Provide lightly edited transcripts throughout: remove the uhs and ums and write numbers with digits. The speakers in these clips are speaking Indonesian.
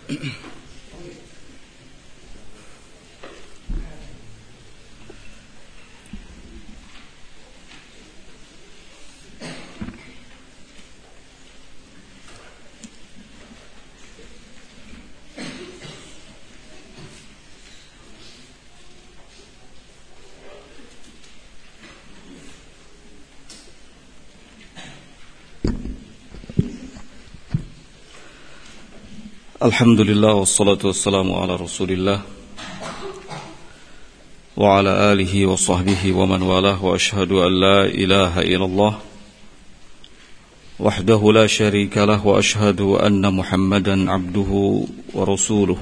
Alhamdulillah wassalatu wassalamu ala Rasulillah wa ala alihi wa sahbihi wa man walah wa ashhadu an la ilaha illallah wahdahu la syarika lah wa ashhadu anna Muhammadan abduhu wa rasuluh.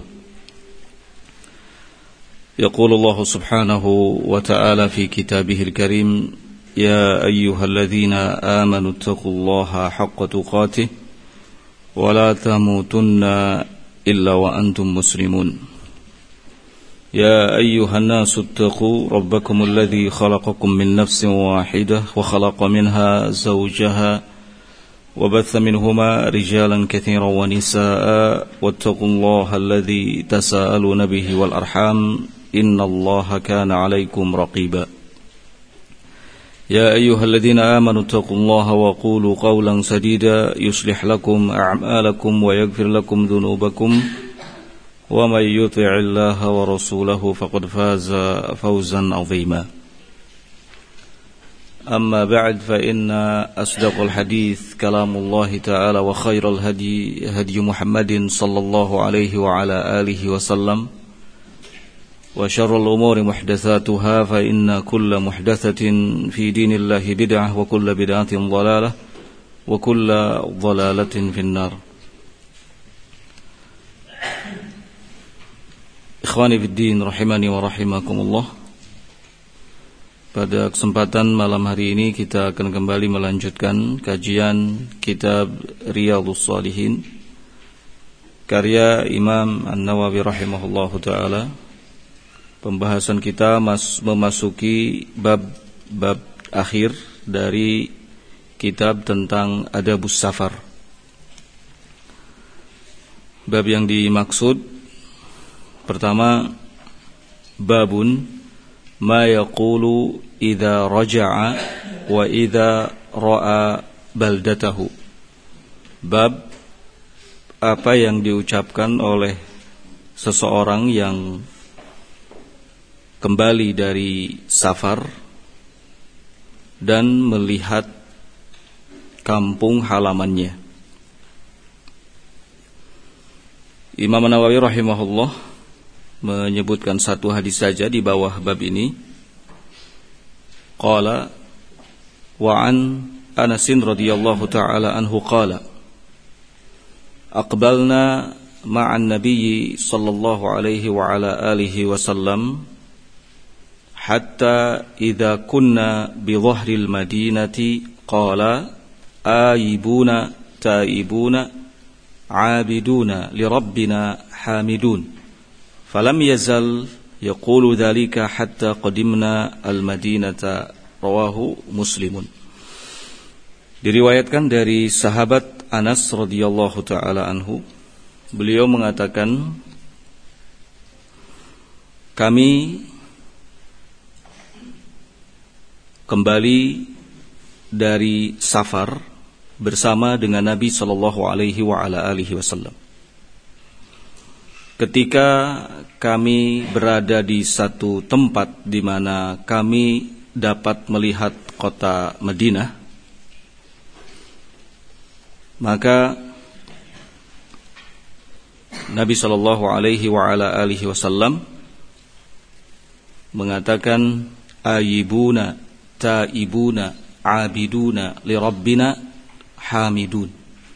Yaqulu Allah subhanahu wa ta'ala fi kitabihil karim, ya ayyuhalladzina amanu taqullaha haqqa tuqatih ولا تموتن إلا وأنتم مسلمون. يا أيها الناس اتقوا ربكم الذي خلقكم من نفس واحدة وخلق منها زوجها وبث منهما رجالا كثيرا ونساء واتقوا الله الذي تساءلون به والأرحام إن الله كان عليكم رقيبا. يا أيها الذين آمنوا اتقوا الله وقولوا قولا سديدا يصلح لكم أعمالكم ويغفر لكم ذنوبكم ومن يطع الله ورسوله فقد فاز فوزا عظيما. أما بعد فإن أصدق الحديث كلام الله تعالى وخير الهدي هدي محمد صلى الله عليه وعلى آله وسلم وشر الأمور محدثاتها فإن كل محدثة في دين الله بدعة وكل بدعة ضلالة وكل ضلالة في النار. Ikhwani fid din rahimani wa rahimakumullah. Pada kesempatan malam hari ini kita akan kembali melanjutkan kajian kitab Riyadhus Shalihin karya Imam An-Nawawi rahimahullahu taala. Pembahasan kita memasuki bab akhir dari kitab tentang Adabus Safar. Bab yang dimaksud pertama, babun ma yaqulu idza raja'a wa idza ra'a baldatahu. Bab apa yang diucapkan oleh seseorang yang kembali dari safar dan melihat kampung halamannya. Imam Nawawi rahimahullah menyebutkan satu hadis saja di bawah bab ini. Qala wa an Anas radhiyallahu ta'ala anhu qala aqbalna ma'an nabiyyi sallallahu alaihi wa ala alihi wasallam hatta idza kunna bi dhahril madinati qala aibuna taibuna abiduna li rabbina hamidun falam yazal yaqulu dhalika hatta qadimna al madinata rawahu Muslimun. Diriwayatkan dari sahabat Anas radhiyallahu taala anhu, beliau mengatakan, kami kembali dari safar bersama dengan Nabi sallallahu alaihi wa ala alihi wasallam. Ketika kami berada di satu tempat di mana kami dapat melihat kota Madinah, maka Nabi sallallahu alaihi wa ala alihi wasallam mengatakan, ayibuna taibuna abiduna li rabbina hamidun.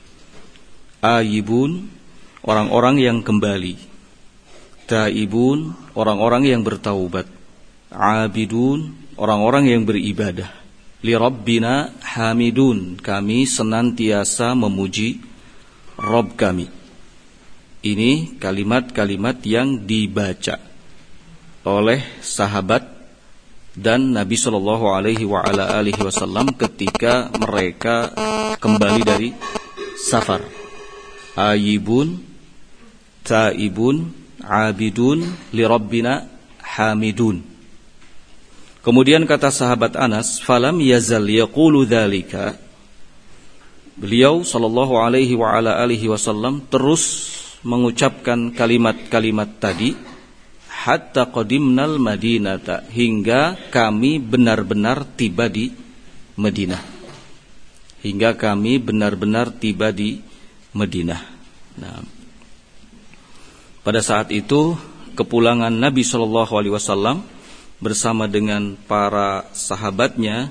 Ayibun, orang-orang yang kembali. Taibun, orang-orang yang bertaubat. Abidun, orang-orang yang beribadah. Li rabbina hamidun, kami senantiasa memuji Rabb kami. Ini kalimat-kalimat yang dibaca oleh sahabat dan Nabi sallallahu alaihi wa ala alihi wasallam ketika mereka kembali dari safar. Ayibun, taibun, abidun, li rabbina hamidun. Kemudian kata sahabat Anas, falam yazal yaqulu dzalika. Beliau sallallahu alaihi wa ala alihi wasallam terus mengucapkan kalimat-kalimat tadi hatta qadimnal madinata, hingga kami benar-benar tiba di Madinah. Hingga kami benar-benar tiba di Madinah. Nah, pada saat itu kepulangan Nabi sallallahu alaihi wasallam bersama dengan para sahabatnya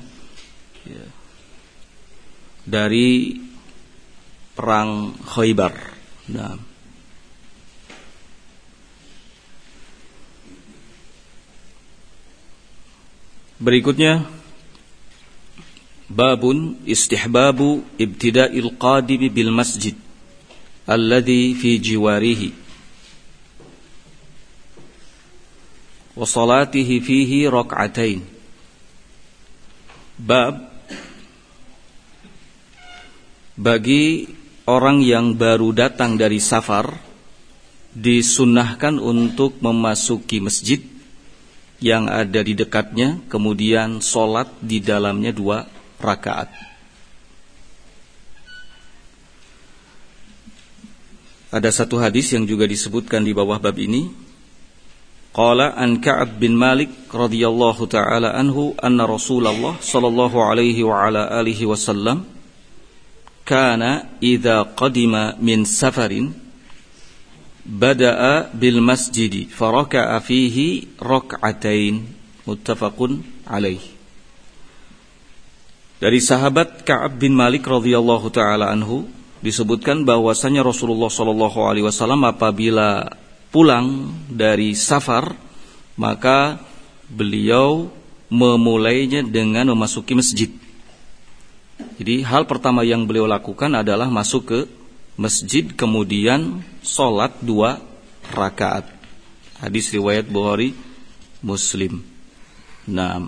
dari perang Khaybar. Nah, berikutnya babun istihbabu ibtida'il qadimi bil masjid alladhi fi jiwarihi wa salatihi fihi rak'atain. Bab bagi orang yang baru datang dari safar disunnahkan untuk memasuki masjid yang ada di dekatnya, kemudian sholat di dalamnya 2 rakaat. Ada satu hadis yang juga disebutkan di bawah bab ini. Qala an Ka'ab bin Malik radhiyallahu ta'ala anhu anna Rasulullah sallallahu alaihi wa ala alihi wasallam kana idza qadima min safarin bada'a bil masjidi faraka'a fihi rak'atain, muttafaqun alaih. Dari sahabat Ka'ab bin Malik radhiyallahu ta'ala anhu disebutkan bahwasanya Rasulullah sallallahu alaihi wasallam apabila pulang dari safar, maka beliau memulainya dengan memasuki masjid. Jadi hal pertama yang beliau lakukan adalah masuk ke masjid, kemudian sholat 2 rakaat. Hadis riwayat Bukhari Muslim. Nah,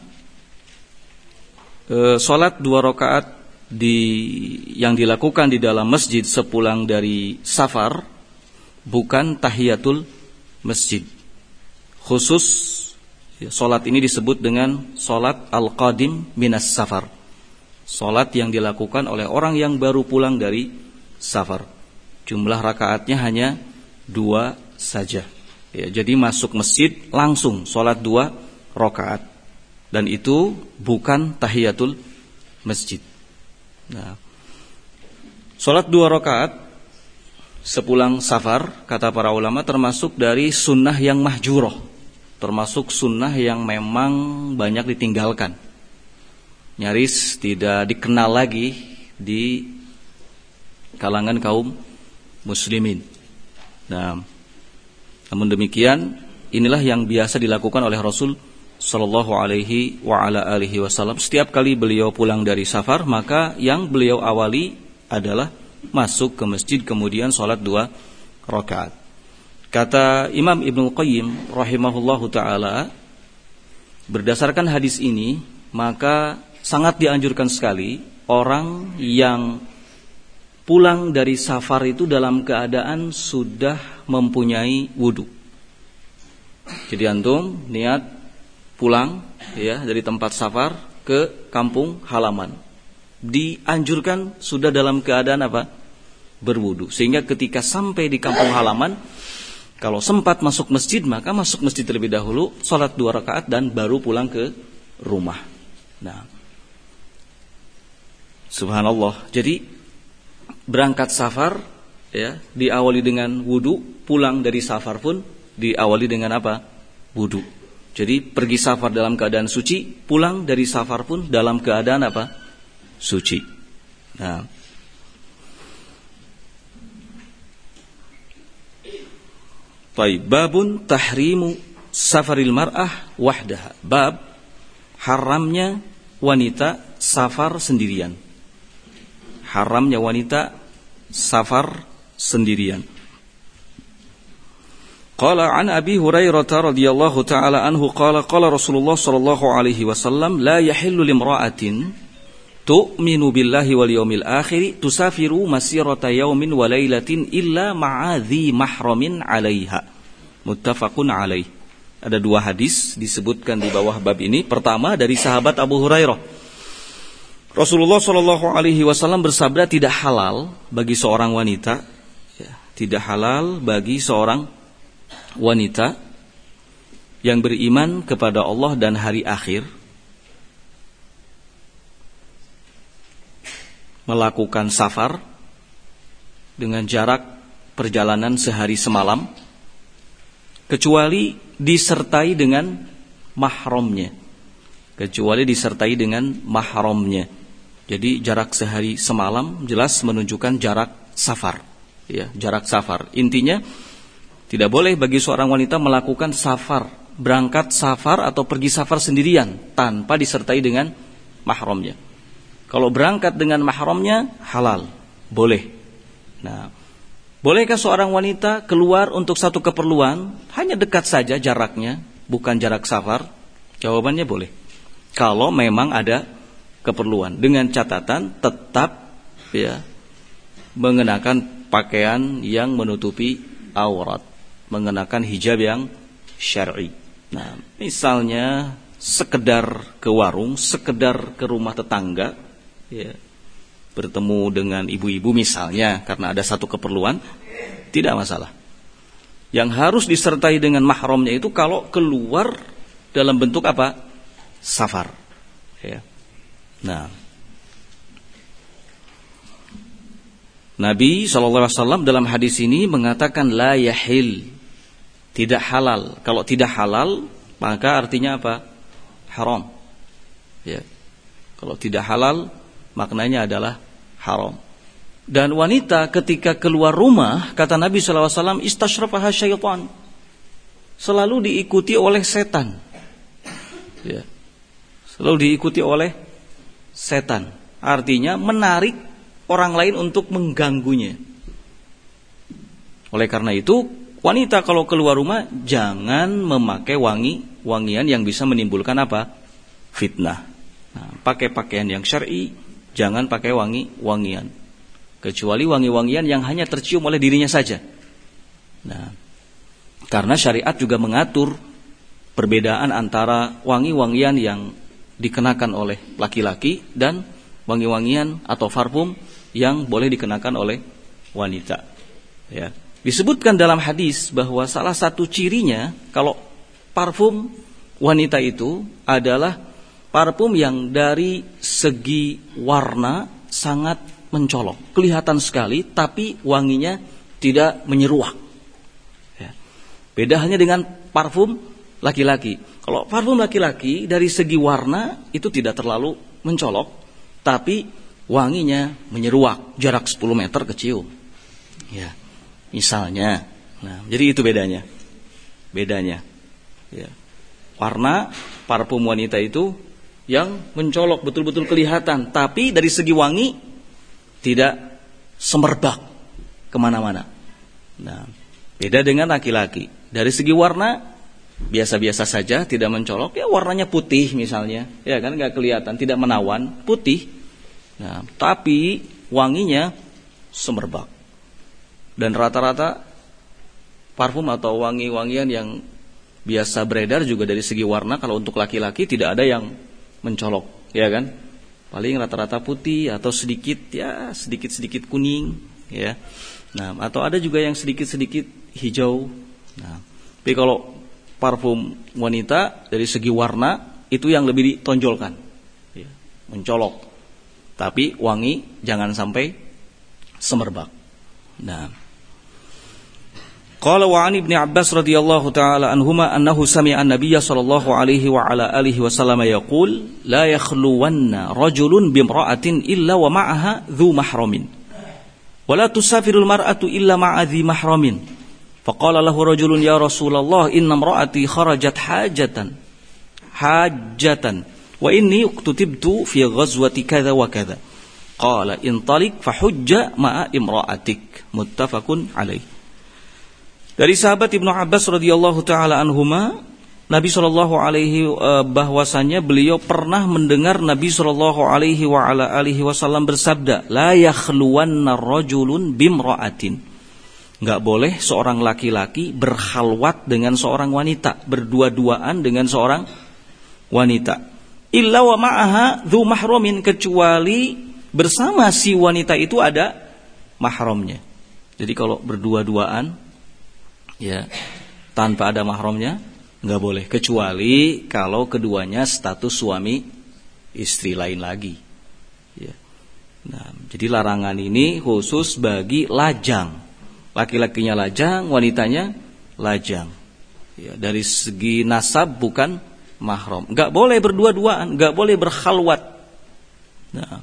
sholat 2 rakaat yang dilakukan di dalam masjid sepulang dari safar bukan tahiyatul masjid. Khusus sholat ini disebut dengan sholat al-qadim minas safar, sholat yang dilakukan oleh orang yang baru pulang dari safar. Jumlah rakaatnya hanya 2 saja ya, jadi masuk masjid langsung sholat 2 rakaat, dan itu bukan tahiyatul masjid. Nah, sholat 2 rakaat sepulang safar, kata para ulama, termasuk dari sunnah yang mahjurah, termasuk sunnah yang memang banyak ditinggalkan, nyaris tidak dikenal lagi di kalangan kaum muslimin. Nah, namun demikian inilah yang biasa dilakukan oleh Rasul sallallahu alaihi wa ala alihi wasallam. Setiap kali beliau pulang dari safar, maka yang beliau awali adalah masuk ke masjid, kemudian sholat 2 rakaat. Kata Imam Ibnu Qayyim rahimahullahu ta'ala, berdasarkan hadis ini, maka sangat dianjurkan sekali orang yang pulang dari safar itu dalam keadaan sudah mempunyai wudu. Jadi antum niat pulang ya dari tempat safar ke kampung halaman, dianjurkan sudah dalam keadaan apa? Berwudu. Sehingga ketika sampai di kampung halaman, kalau sempat masuk masjid, maka masuk masjid terlebih dahulu, sholat 2 rakaat dan baru pulang ke rumah. Nah, subhanallah. Jadi berangkat safar ya diawali dengan wudu, pulang dari safar pun diawali dengan apa? Wudu. Jadi pergi safar dalam keadaan suci, pulang dari safar pun dalam keadaan apa? Suci. Nah, babun tahrimu safaril mar'ah wahdaha. Bab haramnya wanita safar sendirian. Haramnya wanita safar sendirian. Qala an Abi Hurairah radhiyallahu ta'ala anhu qala qala Rasulullah sallallahu alaihi wasallam la yahillu limra'atin tu'minu billahi wal yawmil akhir tusafiru masirata yaumin wa lailatin illa ma'adhi mahramin 'alaiha. Muttafaqun alaih. Ada 2 hadis disebutkan di bawah bab ini. Pertama dari sahabat Abu Hurairah. Rasulullah sallallahu alaihi wasallam bersabda, tidak halal bagi seorang wanita, tidak halal bagi seorang wanita yang beriman kepada Allah dan hari akhir melakukan safar dengan jarak perjalanan sehari semalam kecuali disertai dengan mahramnya. Jadi jarak sehari semalam jelas menunjukkan jarak safar, ya, jarak safar. Intinya tidak boleh bagi seorang wanita melakukan safar, berangkat safar atau pergi safar sendirian tanpa disertai dengan mahramnya. Kalau berangkat dengan mahramnya halal, boleh. Nah, bolehkah seorang wanita keluar untuk satu keperluan, hanya dekat saja jaraknya, bukan jarak safar? Jawabannya boleh. Kalau memang ada keperluan, dengan catatan tetap ya mengenakan pakaian yang menutupi aurat, mengenakan hijab yang syar'i. Nah, misalnya sekedar ke warung, sekedar ke rumah tetangga, ya, bertemu dengan ibu-ibu misalnya karena ada satu keperluan, tidak masalah. Yang harus disertai dengan mahramnya itu kalau keluar dalam bentuk apa? Safar, ya. Nah, Nabi SAW dalam hadis ini mengatakan la yahil, tidak halal. Kalau tidak halal maka artinya apa? Haram, ya. Kalau tidak halal maknanya adalah haram. Dan wanita ketika keluar rumah, kata Nabi SAW, istashrafaha syaitan, selalu diikuti oleh setan, ya. Selalu diikuti oleh setan. Artinya menarik orang lain untuk mengganggunya. Oleh karena itu, wanita kalau keluar rumah jangan memakai wangian yang bisa menimbulkan apa? Fitnah. Nah, pakai pakaian yang syar'i, jangan pakai wangian. Kecuali wangi-wangian yang hanya tercium oleh dirinya saja. Nah, karena syariat juga mengatur perbedaan antara wangi-wangian yang dikenakan oleh laki-laki dan wangi-wangian atau parfum yang boleh dikenakan oleh wanita. Ya. Disebutkan dalam hadis bahwa salah satu cirinya kalau parfum wanita itu adalah parfum yang dari segi warna sangat mencolok, kelihatan sekali, tapi wanginya tidak menyeruak. Ya. Beda halnya dengan parfum laki-laki. Kalau parfum laki-laki dari segi warna itu tidak terlalu mencolok, tapi wanginya menyeruak, jarak 10 meter kecium. Ya, misalnya. Nah, jadi itu bedanya. Ya. Warna parfum wanita itu yang mencolok, betul-betul kelihatan, tapi dari segi wangi tidak semerbak kemana-mana. Nah, beda dengan laki-laki. Dari segi warna biasa-biasa saja, tidak mencolok, ya warnanya putih misalnya, ya kan, nggak kelihatan, tidak menawan, putih. Nah, tapi wanginya semerbak. Dan rata-rata parfum atau wangi-wangian yang biasa beredar juga dari segi warna, kalau untuk laki-laki tidak ada yang mencolok, ya kan? Paling rata-rata putih atau sedikit kuning, ya. Nah, atau ada juga yang sedikit hijau. Nah, tapi kalau parfum wanita dari segi warna itu yang lebih ditonjolkan, ya, mencolok. Tapi wangi jangan sampai semerbak. Nah, qala wa 'an Ibnu Abbas radhiyallahu taala anhuma annahu sami'a an-nabiy sallallahu alaihi wa ala alihi wasallam yaqul la yakhluwanna rajulun bimra'atin illa wa ma'aha dhu mahramin wa la tusafirul mar'atu illa ma'a dhi mahramin. Faqala lahu rajulun ya Rasulullah inna imra'ati kharajat hajjatan wa inni uktutibtu fi ghazwati kadza wa kadza. Qala intaliq fahujja ma'a imra'atik. Muttafaqun alaih. Dari sahabat Ibnu Abbas radhiyallahu taala anhuma, Nabi Shallallahu Alaihi bahwasanya beliau pernah mendengar Nabi Shallallahu Alaihi Wasallam bersabda, la yakhluwanna rajulun bimra'atin. Nggak boleh seorang laki-laki berkhalwat dengan seorang wanita, berdua-duaan dengan seorang wanita. Illa wa ma'aha dzu mahramin, kecuali bersama si wanita itu ada mahramnya. Jadi kalau berdua-duaan ya tanpa ada mahramnya nggak boleh, kecuali kalau keduanya status suami istri lain lagi. Ya. Nah, jadi larangan ini khusus bagi lajang. Laki-lakinya lajang, wanitanya lajang. Ya, dari segi nasab bukan mahram. Enggak boleh berdua-duaan, enggak boleh berkhalwat. Nah.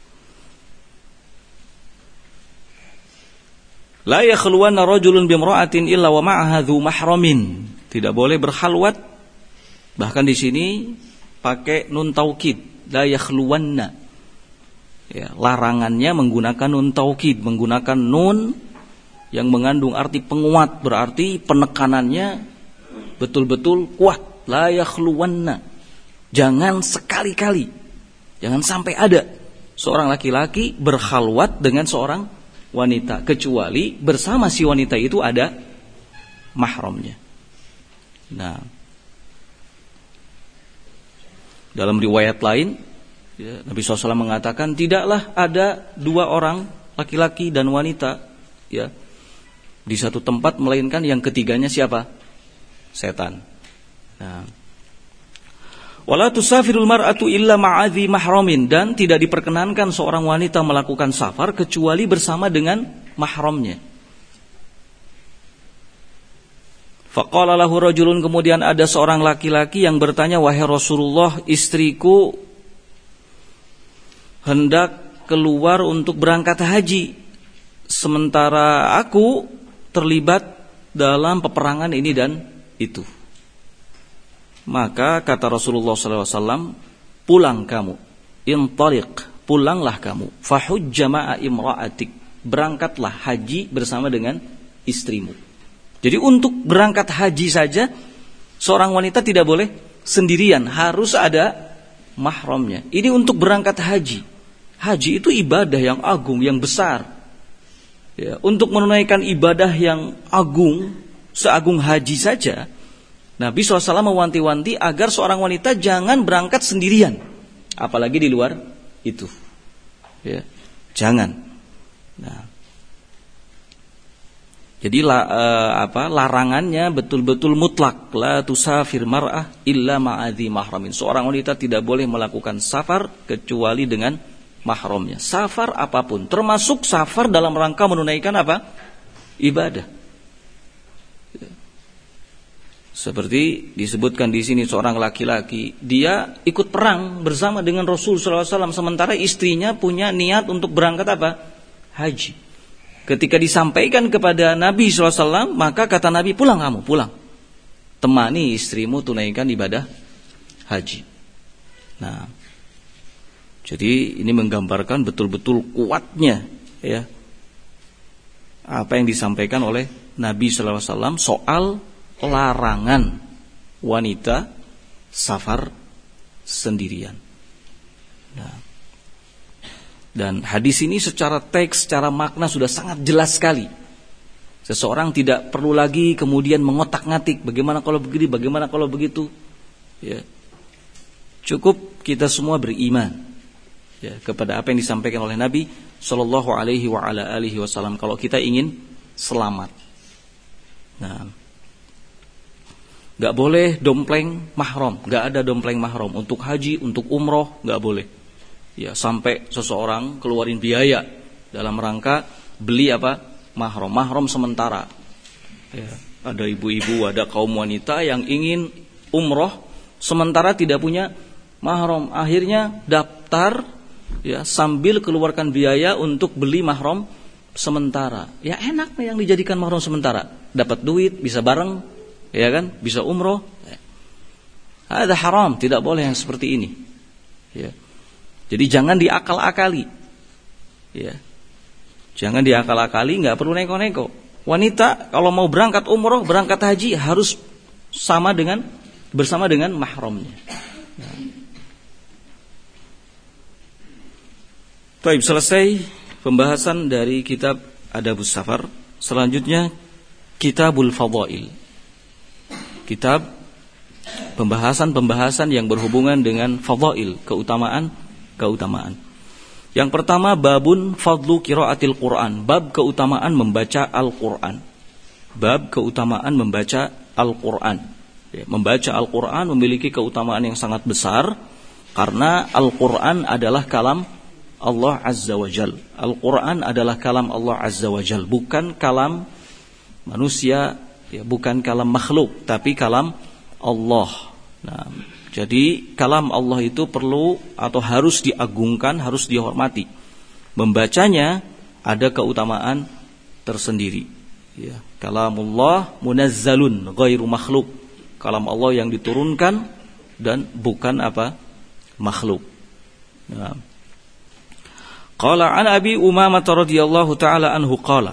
La yakhluwanna rajulun bimra'atin illa wa ma'aha dzu mahramin. Tidak boleh berkhalwat. Bahkan di sini pakai nun taukid, la yakhluwanna. Ya, larangannya menggunakan nun taukid, menggunakan nun yang mengandung arti penguat, berarti penekanannya betul-betul kuat. La yakhluwanna. Jangan sekali-kali, jangan sampai ada seorang laki-laki berkhalwat dengan seorang wanita, kecuali bersama si wanita itu ada mahramnya. Nah, dalam riwayat lain ya, Nabi SAW mengatakan tidaklah ada dua orang laki-laki dan wanita ya di satu tempat, melainkan yang ketiganya siapa? Setan. Nah. Wala tusafirul mar'atu illa ma'adhi mahramin, dan tidak diperkenankan seorang wanita melakukan safar kecuali bersama dengan mahramnya. Faqala lahu rajulun, kemudian ada seorang laki-laki yang bertanya, wahai Rasulullah, istriku hendak keluar untuk berangkat haji, sementara aku terlibat dalam peperangan ini dan itu. Maka kata Rasulullah SAW, pulang kamu, intaliq, pulanglah kamu, fahujja ma'a imra'atik, berangkatlah haji bersama dengan istrimu. Jadi untuk berangkat haji saja seorang wanita tidak boleh sendirian, harus ada mahramnya. Ini untuk berangkat haji. Haji itu ibadah yang agung, yang besar. Ya, untuk menunaikan ibadah yang agung, seagung haji saja, Nabi SAW mewanti-wanti agar seorang wanita jangan berangkat sendirian, apalagi di luar itu. Ya, jangan. Nah, jadi larangannya betul-betul mutlak. La tusafir mar'ah illa ma'adhi mahramin. Seorang wanita tidak boleh melakukan safar kecuali dengan mahramnya. Safar apapun, termasuk safar dalam rangka menunaikan apa? Ibadah. Seperti disebutkan di sini, seorang laki-laki dia ikut perang bersama dengan Rasul SAW, sementara istrinya punya niat untuk berangkat apa? Haji. Ketika disampaikan kepada Nabi SAW, maka kata Nabi, pulang kamu, pulang. Temani istrimu tunaikan ibadah haji. Nah, jadi ini menggambarkan betul-betul kuatnya ya apa yang disampaikan oleh Nabi SAW soal larangan wanita safar sendirian. Nah, dan hadis ini secara teks, secara makna sudah sangat jelas sekali. Seseorang tidak perlu lagi kemudian mengotak-ngatik bagaimana kalau begini, bagaimana kalau begitu. Ya. Cukup kita semua beriman ya, kepada apa yang disampaikan oleh Nabi Sallallahu Alaihi Wasallam kalau kita ingin selamat. Nah, nggak boleh dompleng mahram, nggak ada dompleng mahram untuk haji, untuk umroh nggak boleh. Ya, sampai seseorang keluarin biaya dalam rangka beli apa? Mahram sementara. Ya, ada ibu-ibu, ada kaum wanita yang ingin umroh sementara tidak punya mahram, akhirnya daftar ya sambil keluarkan biaya untuk beli mahram sementara. Ya enak nih yang dijadikan mahram sementara, dapat duit, bisa bareng, ya kan, bisa umroh. Ada haram, tidak boleh yang seperti ini. Ya. Jadi jangan diakal-akali. Ya. Jangan diakal-akali, nggak perlu neko-neko. Wanita kalau mau berangkat umroh, berangkat haji harus sama dengan bersama dengan mahramnya. Baik, selesai pembahasan dari kitab Adabus Safar. Selanjutnya Kitabul Fadail. Kitab pembahasan yang berhubungan dengan fadail, keutamaan. Yang pertama, babun fadlu qiraatil Quran, bab keutamaan membaca Al-Quran. Bab keutamaan membaca Al-Quran. Membaca Al-Quran memiliki keutamaan yang sangat besar karena Al-Quran adalah kalam Allah Azza wa Jal. Al-Quran adalah kalam Allah Azza wa Jal, bukan kalam manusia, bukan kalam makhluk, tapi kalam Allah. Nah, jadi kalam Allah itu perlu atau harus diagungkan, harus dihormati. Membacanya ada keutamaan tersendiri. Ya, kalamullah munazzalun ghairu makhluk. Kalam Allah yang diturunkan dan bukan makhluk. Nah, qala an Abi Umamah radhiyallahu taala anhu qala.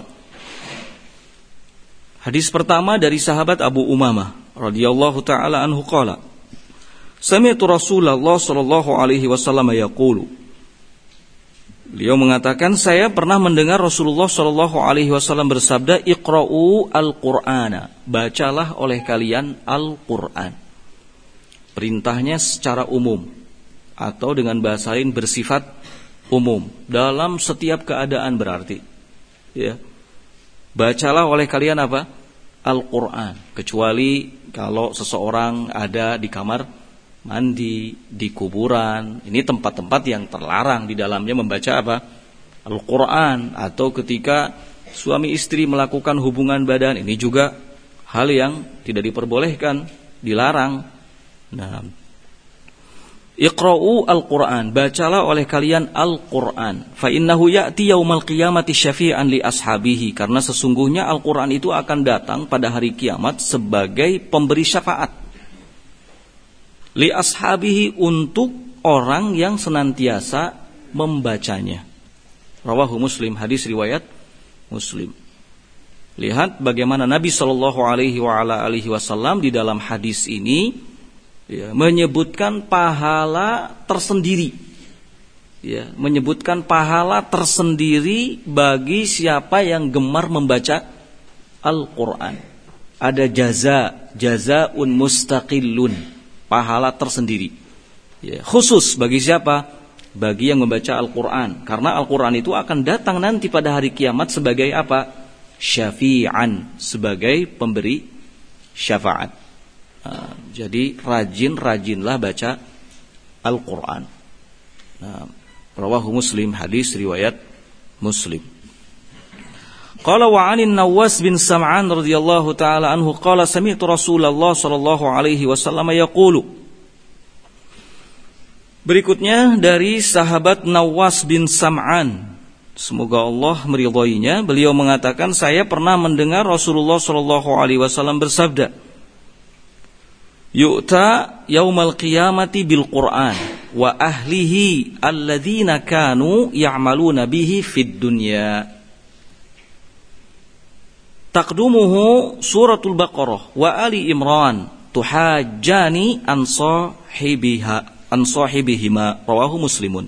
Hadis pertama dari sahabat Abu Umamah radhiyallahu taala anhu qala. Sami'tu Rasulullah sallallahu alaihi wasallam yaqulu. Beliau mengatakan, saya pernah mendengar Rasulullah sallallahu alaihi wasallam bersabda, Iqra'u al-Qur'ana, bacalah oleh kalian Al-Qur'an. Perintahnya secara umum atau dengan bahasa lain bersifat umum dalam setiap keadaan berarti. Ya. Bacalah oleh kalian Al-Qur'an, kecuali kalau seseorang ada di kamar mandi, di kuburan. Ini tempat-tempat yang terlarang di dalamnya membaca Al-Qur'an, atau ketika suami istri melakukan hubungan badan, ini juga hal yang tidak diperbolehkan, dilarang. Nah, Iqra'u al-Qur'an, bacalah oleh kalian Al-Qur'an. Fa innahu ya'ti yaumal qiyamati syafi'an li ashabihi, karena sesungguhnya Al-Qur'an itu akan datang pada hari kiamat sebagai pemberi syafaat. Li ashabihi, untuk orang yang senantiasa membacanya. Rawahu Muslim, hadis riwayat Muslim. Lihat bagaimana Nabi sallallahu alaihi wasallam di dalam hadis ini menyebutkan pahala tersendiri. Menyebutkan pahala tersendiri bagi siapa yang gemar membaca Al-Qur'an. Ada jazaa'un mustaqillun, pahala tersendiri. Khusus bagi siapa? Bagi yang membaca Al-Qur'an. Karena Al-Qur'an itu akan datang nanti pada hari kiamat sebagai syafi'an, sebagai pemberi syafaat. Jadi rajinlah baca Al-Qur'an. Rawahu Muslim, hadis riwayat Muslim. Qala wa 'anin Nawas bin Sam'an radhiyallahu taala anhu qala sami'tu Rasulullah sallallahu alaihi wasallam yaqulu. Berikutnya dari sahabat Nawas bin Sam'an, semoga Allah meridhoinya, beliau mengatakan, saya pernah mendengar Rasulullah sallallahu alaihi wasallam bersabda, yu'ta yaumal qiyamati bil Qur'an wa ahlihi alladzina kanu ya'maluna bihi fid dunya. Taqdumuhu suratul Baqarah wa Ali Imran tuhajjani an sahibihima. Rawahu Muslimun.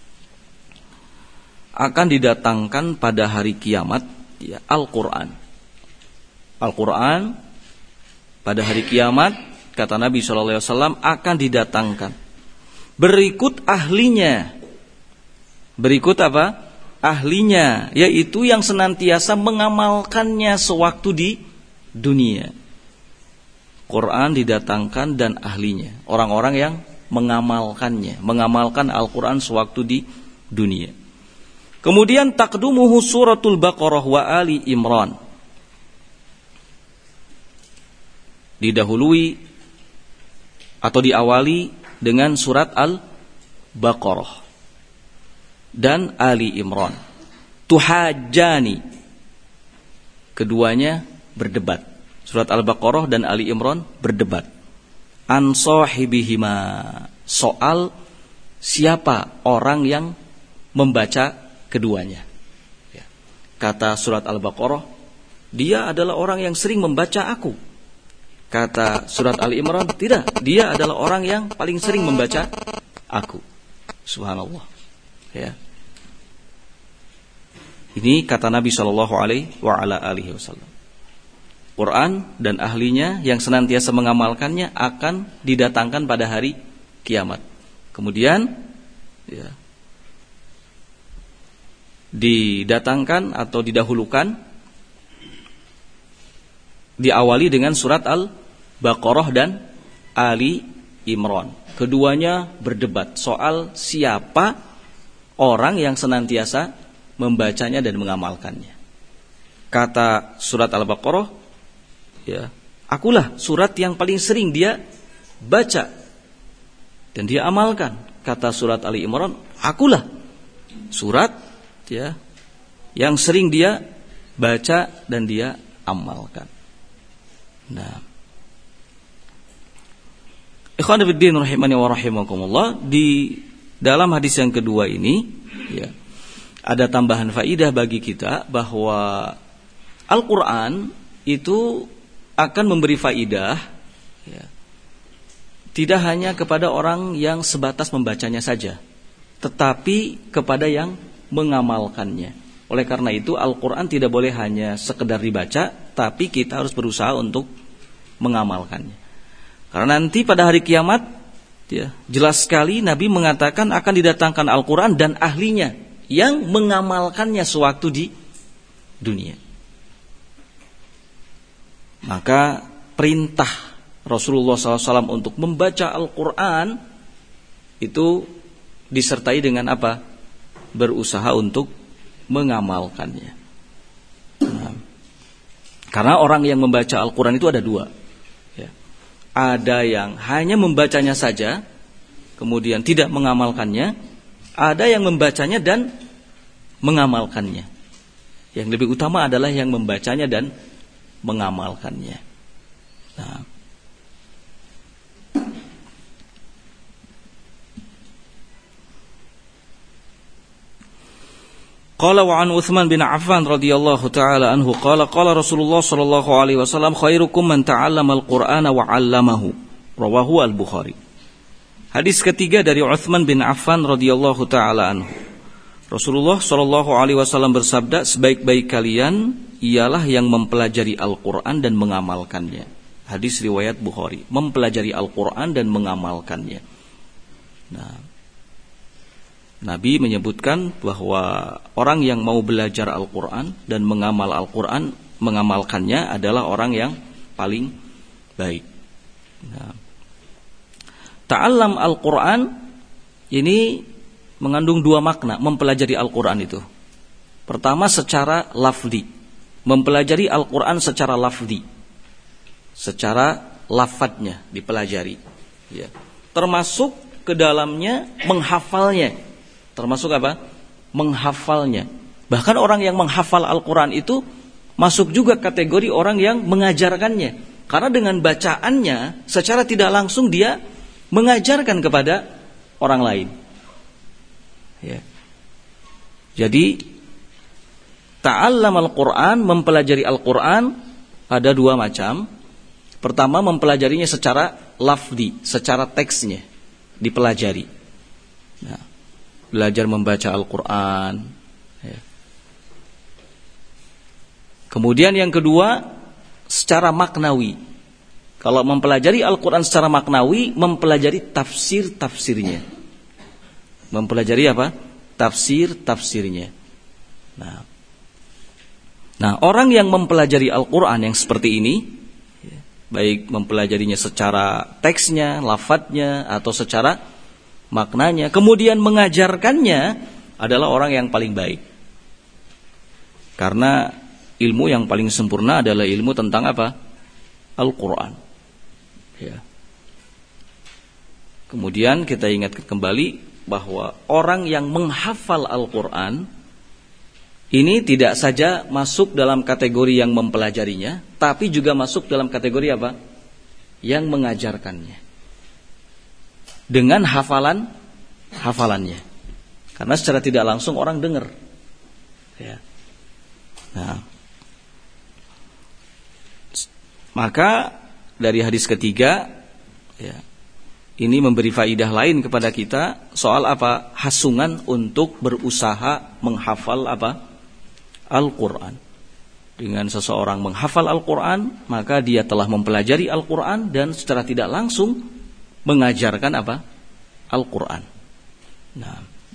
Akan didatangkan pada hari kiamat Al-Qur'an. Al-Qur'an pada hari kiamat, kata Nabi SAW, akan didatangkan. Berikut ahlinya. Berikut ahlinya, yaitu yang senantiasa mengamalkannya sewaktu di dunia. Quran didatangkan dan ahlinya, orang-orang yang mengamalkannya, mengamalkan Al-Quran sewaktu di dunia. Kemudian taqdumuhu suratul Baqarah wa Ali Imran, didahului atau diawali dengan surat Al-Baqarah dan Ali Imran. Tuhajjani, keduanya berdebat. Surat Al-Baqarah dan Ali Imran berdebat. An sahibihima, soal siapa orang yang membaca keduanya. Kata surat Al-Baqarah, dia adalah orang yang sering membaca aku. Kata surat Ali Imran, tidak, dia adalah orang yang paling sering membaca aku. Subhanallah. Ya. Ini kata Nabi sallallahu alaihi wasallam. Quran dan ahlinya yang senantiasa mengamalkannya akan didatangkan pada hari kiamat. Kemudian ya, didatangkan atau didahulukan, diawali dengan surat Al-Baqarah dan Ali Imran. Keduanya berdebat soal siapa orang yang senantiasa membacanya dan mengamalkannya. Kata surat Al-Baqarah, ya, akulah surat yang paling sering dia baca dan dia amalkan. Kata surat Ali Imran, akulah surat, ya, yang sering dia baca dan dia amalkan. Nah, ikhwan fillah rahimani wa rahimakumullah, di dalam hadis yang kedua ini, ya, ada tambahan faidah bagi kita bahwa Al-Quran itu akan memberi faidah, ya, tidak hanya kepada orang yang sebatas membacanya saja, tetapi kepada yang mengamalkannya. Oleh karena itu Al-Quran tidak boleh hanya sekedar dibaca, tapi kita harus berusaha untuk mengamalkannya. Karena nanti pada hari kiamat, ya, jelas sekali Nabi mengatakan akan didatangkan Al-Quran dan ahlinya yang mengamalkannya sewaktu di dunia. Maka perintah Rasulullah SAW untuk membaca Al-Quran itu disertai dengan apa? Berusaha untuk mengamalkannya. Nah, karena orang yang membaca Al-Quran itu ada dua, ya. Ada yang hanya membacanya saja kemudian tidak mengamalkannya, ada yang membacanya dan mengamalkannya. Yang lebih utama adalah yang membacanya dan mengamalkannya. Nah, qala wa an Utsman bin Affan radhiyallahu taala anhu qala qala Rasulullah sallallahu alaihi wasallam khairukum man ta'allama al-Qur'ana wa 'allamahu. Rawahu Al-Bukhari. Hadis ketiga dari Utsman bin Affan radhiyallahu taala anhu. Rasulullah sallallahu alaihi wasallam bersabda, sebaik-baik kalian ialah yang mempelajari Al-Qur'an dan mengamalkannya. Hadis riwayat Bukhari. Mempelajari Al-Qur'an dan mengamalkannya. Nah, Nabi menyebutkan bahwa orang yang mau belajar Al-Quran dan mengamal Al-Quran, mengamalkannya adalah orang yang paling baik. Nah, ta'allam Al-Quran ini mengandung dua makna, mempelajari Al-Quran itu. Pertama secara lafzi, mempelajari Al-Quran secara lafzi, secara lafadznya dipelajari, ya. Termasuk ke dalamnya menghafalnya. Termasuk apa? Menghafalnya. Bahkan orang yang menghafal Al-Quran itu masuk juga kategori orang yang mengajarkannya. Karena dengan bacaannya secara tidak langsung dia mengajarkan kepada orang lain, ya. Jadi ta'allam Al-Quran, mempelajari Al-Quran ada dua macam. Pertama mempelajarinya secara lafzi, secara teksnya dipelajari. Nah, belajar membaca Al-Quran, ya. Kemudian yang kedua secara maknawi. Kalau mempelajari Al-Quran secara maknawi, mempelajari tafsir-tafsirnya. Mempelajari apa? Tafsir-tafsirnya. Nah, orang yang mempelajari Al-Quran yang seperti ini, ya, baik mempelajarinya secara teksnya, lafadznya, atau secara maknanya, kemudian mengajarkannya, adalah orang yang paling baik. Karena ilmu yang paling sempurna adalah ilmu tentang apa? Al-Quran, ya. Kemudian kita ingatkan kembali bahwa orang yang menghafal Al-Quran ini tidak saja masuk dalam kategori yang mempelajarinya, tapi juga masuk dalam kategori apa? Yang mengajarkannya dengan hafalannya. Karena secara tidak langsung orang dengar, ya. Nah, maka dari hadis ketiga, ya, ini memberi faidah lain kepada kita soal apa? Hasungan untuk berusaha menghafal apa? Al-Quran. Dengan seseorang menghafal Al-Quran, maka dia telah mempelajari Al-Quran dan secara tidak langsung mengajarkan apa? Al-Quran. Nah,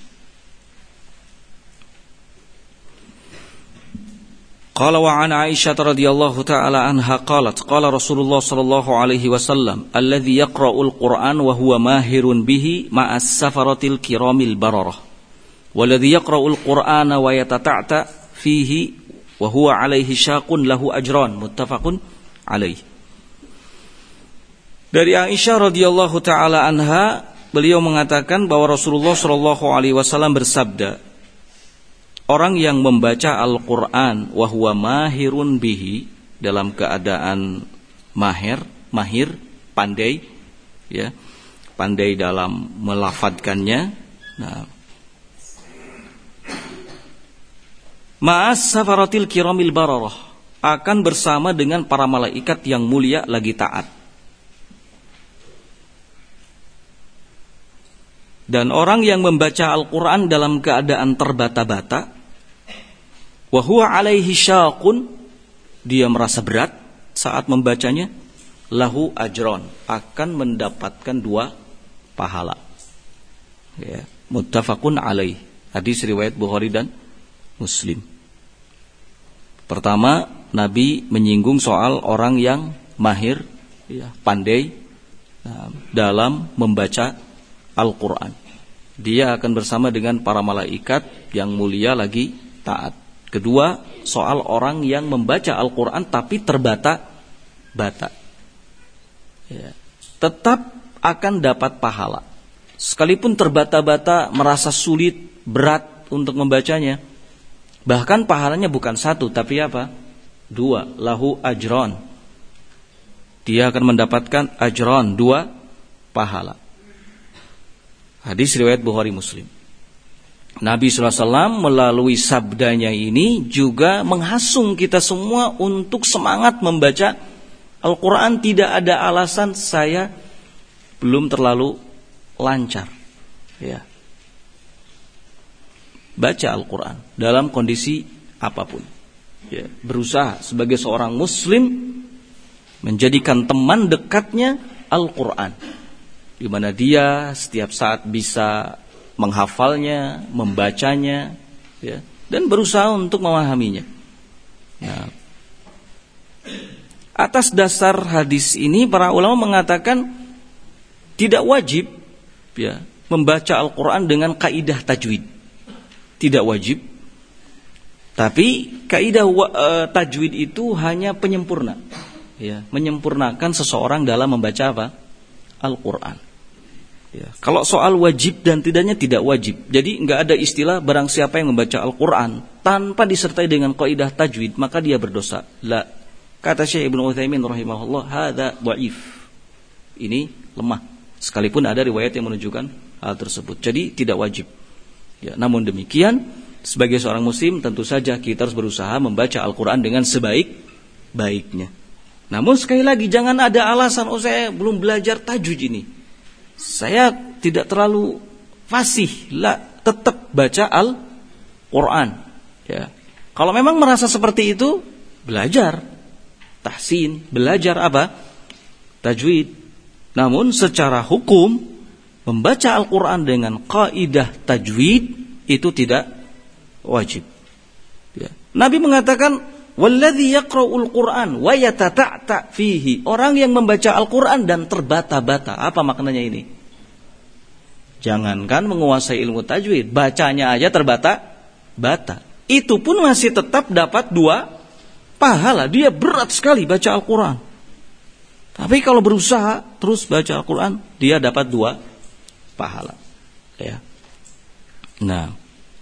qala wa an Aisyah radhiyallahu ta'ala anha qalat qala Rasulullah sallallahu alaihi wasallam alladhi yaqra'ul Qur'an wa huwa mahirun bihi ma'as safaratil kiramil bararah walladhi yaqra'ul Qur'ana wa yatata'ta fihi wa huwa alaihi syaqun lahu ajran muttafaqun alaihi. Dari Aisyah radhiyallahu ta'ala anha, beliau mengatakan bahwa Rasulullah sallallahu alaihi wasallam bersabda, orang yang membaca Al-Quran wahuwa mahirun bihi, dalam keadaan mahir, pandai, ya, pandai dalam melafadzkannya. Nah, ma'as safaratil kiramil bararah, akan bersama dengan para malaikat yang mulia lagi taat. Dan orang yang membaca Al-Quran dalam keadaan terbata-bata, wa huwa alaihi syaqun, dia merasa berat saat membacanya, lahu ajron, akan mendapatkan 2 pahala. Ya, muttafaqun alaih. Hadis riwayat Bukhari dan Muslim. Pertama, Nabi menyinggung soal orang yang mahir, ya, pandai dalam membaca Al-Quran. Dia akan bersama dengan para malaikat yang mulia lagi taat. Kedua, soal orang yang membaca Al-Quran tapi terbata-bata, ya, tetap akan dapat pahala. Sekalipun terbata-bata, merasa sulit, berat untuk membacanya, bahkan pahalanya bukan 1 tapi apa? 2, lahu ajron. Dia akan mendapatkan ajron, 2 pahala. Hadis riwayat Bukhari Muslim. Nabi SAW melalui sabdanya ini juga menghasung kita semua untuk semangat membaca Al-Quran. Tidak ada alasan saya belum terlalu lancar, ya, baca Al-Quran dalam kondisi apapun, ya, berusaha sebagai seorang muslim menjadikan teman dekatnya Al-Quran, di mana dia setiap saat bisa menghafalnya, membacanya, ya, dan berusaha untuk memahaminya. Nah, atas dasar hadis ini para ulama mengatakan tidak wajib, ya, membaca Al-Quran dengan kaidah tajwid. Tidak wajib. Tapi kaidah tajwid itu hanya penyempurna, ya, menyempurnakan seseorang dalam membaca apa? Al-Quran. Ya, kalau soal wajib dan tidaknya tidak wajib. Jadi enggak ada istilah barang siapa yang membaca Al-Quran tanpa disertai dengan kaidah tajwid maka dia berdosa. La. Kata Syekh Ibnu Utsaimin rahimahullah, hadza dhaif. Ini lemah. Sekalipun ada riwayat yang menunjukkan hal tersebut. Jadi tidak wajib. Ya, namun demikian, sebagai seorang muslim tentu saja kita harus berusaha membaca Al-Quran dengan sebaik-baiknya. Namun sekali lagi jangan ada alasan, oh saya belum belajar tajwid ini, saya tidak terlalu fasih, lah, tetap baca Al-Quran. Ya. Kalau memang merasa seperti itu, belajar tahsin, belajar apa? Tajwid. Namun secara hukum, membaca Al-Quran dengan kaidah tajwid itu tidak wajib. Ya. Nabi mengatakan, walladzi yaqra'ul Qur'an wa yatata'ta fihi. Orang yang membaca Al-Qur'an dan terbata-bata. Apa maknanya ini? Jangankan menguasai ilmu tajwid, bacanya aja terbata-bata. Itu pun masih tetap dapat 2 pahala. Dia berat sekali baca Al-Qur'an. Tapi kalau berusaha terus baca Al-Qur'an, dia dapat 2 pahala. Ya. Nah,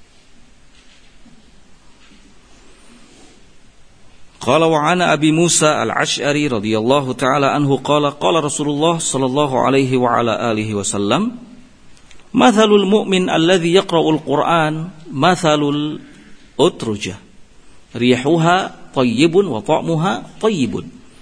qala wa ana Abi Musa al-Ash'ari radhiyallahu ta'ala anhu qala Rasulullah sallallahu alaihi wa ala alihi wasallam, mathalul mu'min alladhi yaqra'ul Qur'an mathalul utrujah rihuha thayyibun wa ta'muha thayyibun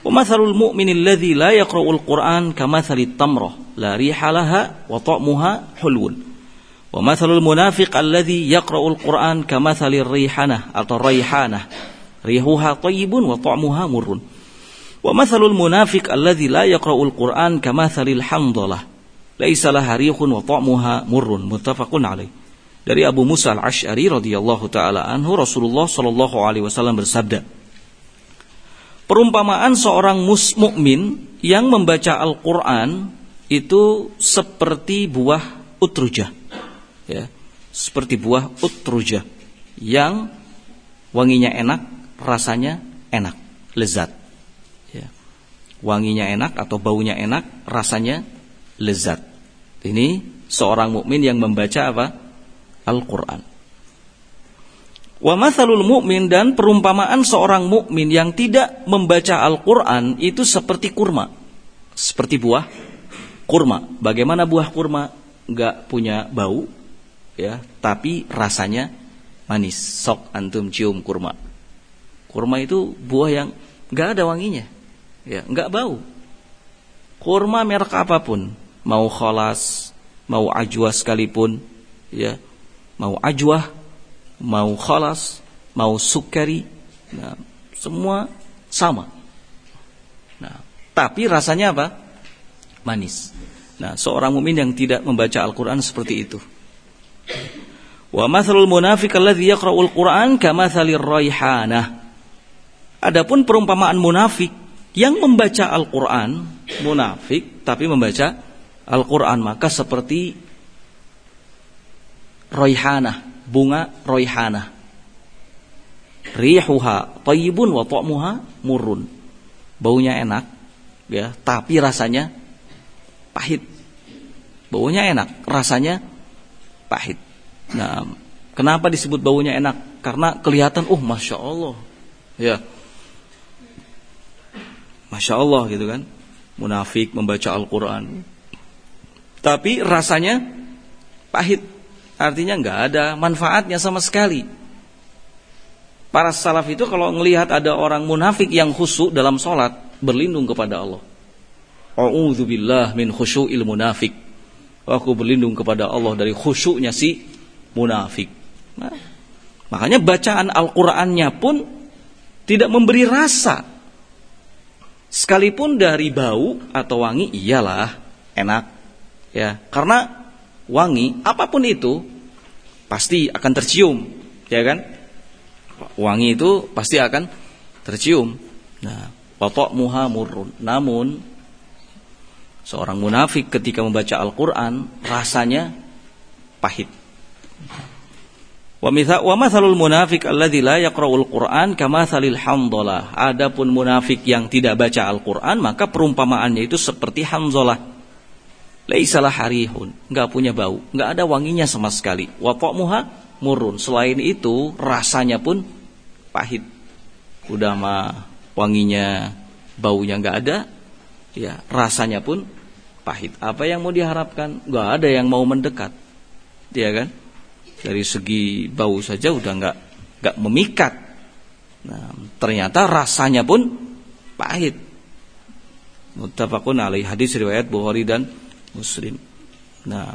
Wa mathalul mu'minil ladzi la yaqra'ul Qur'an kamathalit tamrah la riha laha wa ta'muha hulwun. Wa mathalul munafiq alladzi yaqra'ul Qur'an kamathalir rihanah atau raihanah rihuha thayyibun wa ta'muha murrun. Wa mathalul munafiq alladzi la yaqra'ul Qur'an kamathalil hamdalah laisa laha rihun wa ta'muha murrun. Muttafaqun alaih. Dari Abu Musa al-Asy'ari radhiyallahu taala anhu, Rasulullah sallallahu alaihi wasallam bersabda, perumpamaan seorang mukmin yang membaca Al-Qur'an itu seperti buah utrujah. Ya, seperti buah utrujah yang wanginya enak, rasanya enak, lezat. Ya. Wanginya enak atau baunya enak, rasanya lezat. Ini seorang mukmin yang membaca apa? Al-Qur'an. Wa mathalul mu'min, dan perumpamaan seorang mukmin yang tidak membaca Al-Qur'an itu seperti kurma. Seperti buah kurma. Bagaimana buah kurma? Enggak punya bau, ya, tapi rasanya manis. Sok antum cium kurma. Kurma itu buah yang enggak ada wanginya, ya, enggak bau. Kurma merek apapun, mau Khalas, mau Ajwa sekalipun, ya, mau Ajwa, mau Khalas, mau Sukari, nah, semua sama. Nah, tapi rasanya apa? Manis. Nah, seorang mukmin yang tidak membaca Al-Qur'an seperti itu. Wa mathalul munafiq alladzi yaqra'ul Qur'an kamathalir raihanah. Adapun perumpamaan munafik yang membaca Al-Qur'an, munafik tapi membaca Al-Qur'an, maka seperti raihanah, bunga raihanah. Rihuha thayyibun wa ta'muha murrun. Baunya enak, ya, tapi rasanya pahit. Baunya enak, rasanya pahit. Nah, kenapa disebut baunya enak? Karena kelihatan, Masya Allah, ya, Masya Allah gitu kan. Munafik membaca Al-Quran, tapi rasanya pahit. Artinya nggak ada manfaatnya sama sekali. Para salaf itu kalau ngelihat ada orang munafik yang khusyuk dalam sholat, berlindung kepada Allah. A'udzubillah min khusyu'il munafik. Aku berlindung kepada Allah dari khusyuknya si munafik. Nah, makanya bacaan Al-Qur'annya pun tidak memberi rasa. Sekalipun dari bau atau wangi, iyalah enak, ya, karena wangi apapun itu pasti akan tercium, ya kan? Wangi itu pasti akan tercium. Nah, wa ta'muha murrun. Namun seorang munafik ketika membaca Al-Qur'an rasanya pahit. Wa mathalul munafiq alladzi la yaqra'ul Qur'an kamathalil hamdalah. Adapun munafik yang tidak baca Al-Qur'an, maka perumpamaannya itu seperti hamdalah. Laisa laha rihun, enggak punya bau, enggak ada wanginya sama sekali. Wa ta'muha murrun. Selain itu rasanya pun pahit. Udah mah wanginya, baunya enggak ada, ya, rasanya pun pahit. Apa yang mau diharapkan? Enggak ada yang mau mendekat. Ya kan? Dari segi bau saja udah enggak memikat. Nah, ternyata rasanya pun pahit. Muttafaqun alaih, hadis riwayat Bukhari dan Muslim. Nah,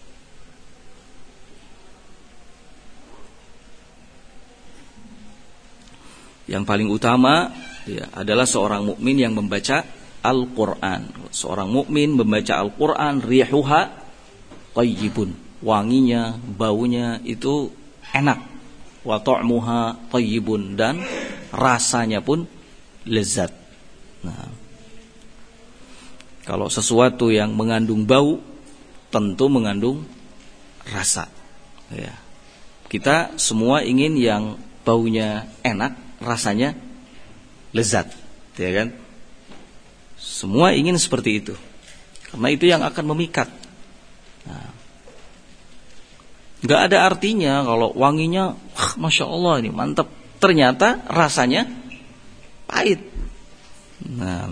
yang paling utama, ya, adalah seorang mukmin yang membaca Al-Qur'an. Seorang mukmin membaca Al-Qur'an, rihuha thayyibun. Wanginya, baunya itu enak. Wa ta'muha thayyibun, dan rasanya pun lezat. Nah, kalau sesuatu yang mengandung bau tentu mengandung rasa. Ya. Kita semua ingin yang baunya enak, rasanya lezat, ya kan? Semua ingin seperti itu, karena itu yang akan memikat. Nah, gak ada artinya kalau wanginya, Masya Allah ini mantap, ternyata rasanya pahit. Nah,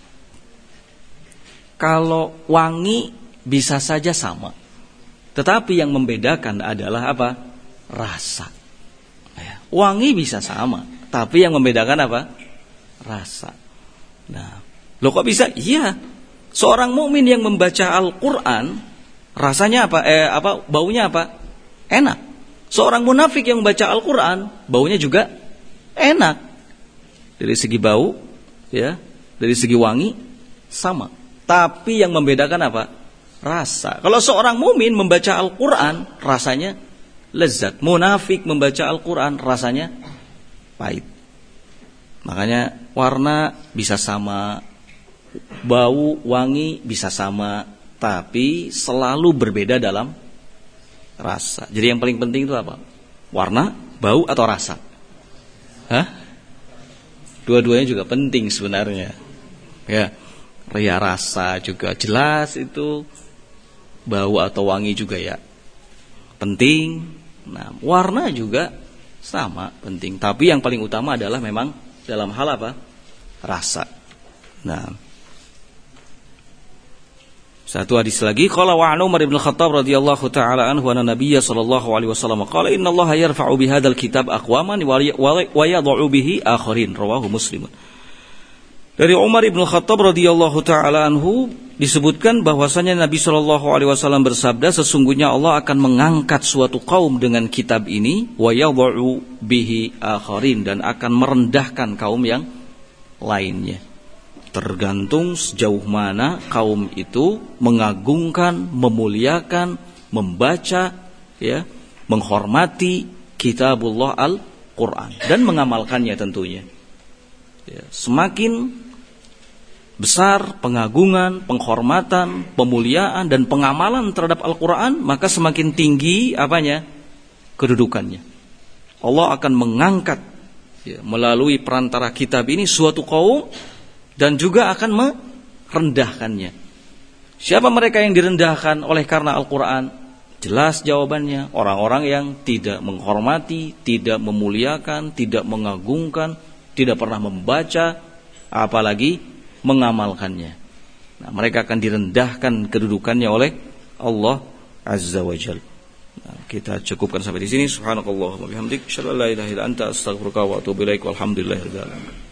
kalau wangi bisa saja sama, tetapi yang membedakan adalah apa? Rasa. Wangi bisa sama, tapi yang membedakan apa? Rasa. Nah, loh kok bisa? Iya. Seorang mukmin yang membaca Al-Qur'an rasanya apa? Baunya apa? Enak. Seorang munafik yang membaca Al-Qur'an baunya juga enak. Dari segi bau, ya, dari segi wangi sama. Tapi yang membedakan apa? Rasa. Kalau seorang mukmin membaca Al-Qur'an rasanya lezat. Munafik membaca Al-Qur'an rasanya pahit. Makanya warna bisa sama, bau, wangi bisa sama, tapi selalu berbeda dalam rasa. Jadi yang paling penting itu apa? Warna, bau atau rasa? Hah? Dua-duanya juga penting sebenarnya. Ya, rasa juga jelas itu, bau atau wangi juga ya penting. Nah, warna juga sama penting. Tapi yang paling utama adalah memang dalam hal apa? Rasa. Nah, satu hadis lagi, qala wa Umar bin Khattab radhiyallahu taala anhu anna Nabiyya sallallahu alaihi wasallam qala innallaha yarfa'u bihadzal kitab aqwaman wa yad'u bihi akharin, rawahu Muslim. Dari Umar bin Khattab radhiyallahu taala anhu disebutkan bahwasanya Nabi sallallahu alaihi wasallam bersabda, sesungguhnya Allah akan mengangkat suatu kaum dengan kitab ini, wa yad'u bihi akharin, dan akan merendahkan kaum yang lainnya. Tergantung sejauh mana kaum itu mengagungkan, memuliakan, membaca, ya, menghormati kitabullah Al-Quran dan mengamalkannya tentunya. Ya, semakin besar pengagungan, penghormatan, pemuliaan dan pengamalan terhadap Al-Quran, maka semakin tinggi apanya? Kedudukannya. Allah akan mengangkat, ya, melalui perantara kitab ini suatu kaum dan juga akan merendahkannya. Siapa mereka yang direndahkan oleh karena Al-Quran? Jelas jawabannya, orang-orang yang tidak menghormati, tidak memuliakan, tidak mengagungkan, tidak pernah membaca, apalagi mengamalkannya. Nah, mereka akan direndahkan kedudukannya oleh Allah Azza wa Jalla. Nah, kita cukupkan sampai di sini. Subhanakallahumma bihamdik, asyhadu an la ilaha illa anta, astaghfiruka wa atubu ilaik. Walhamdulillahirabbil alamin.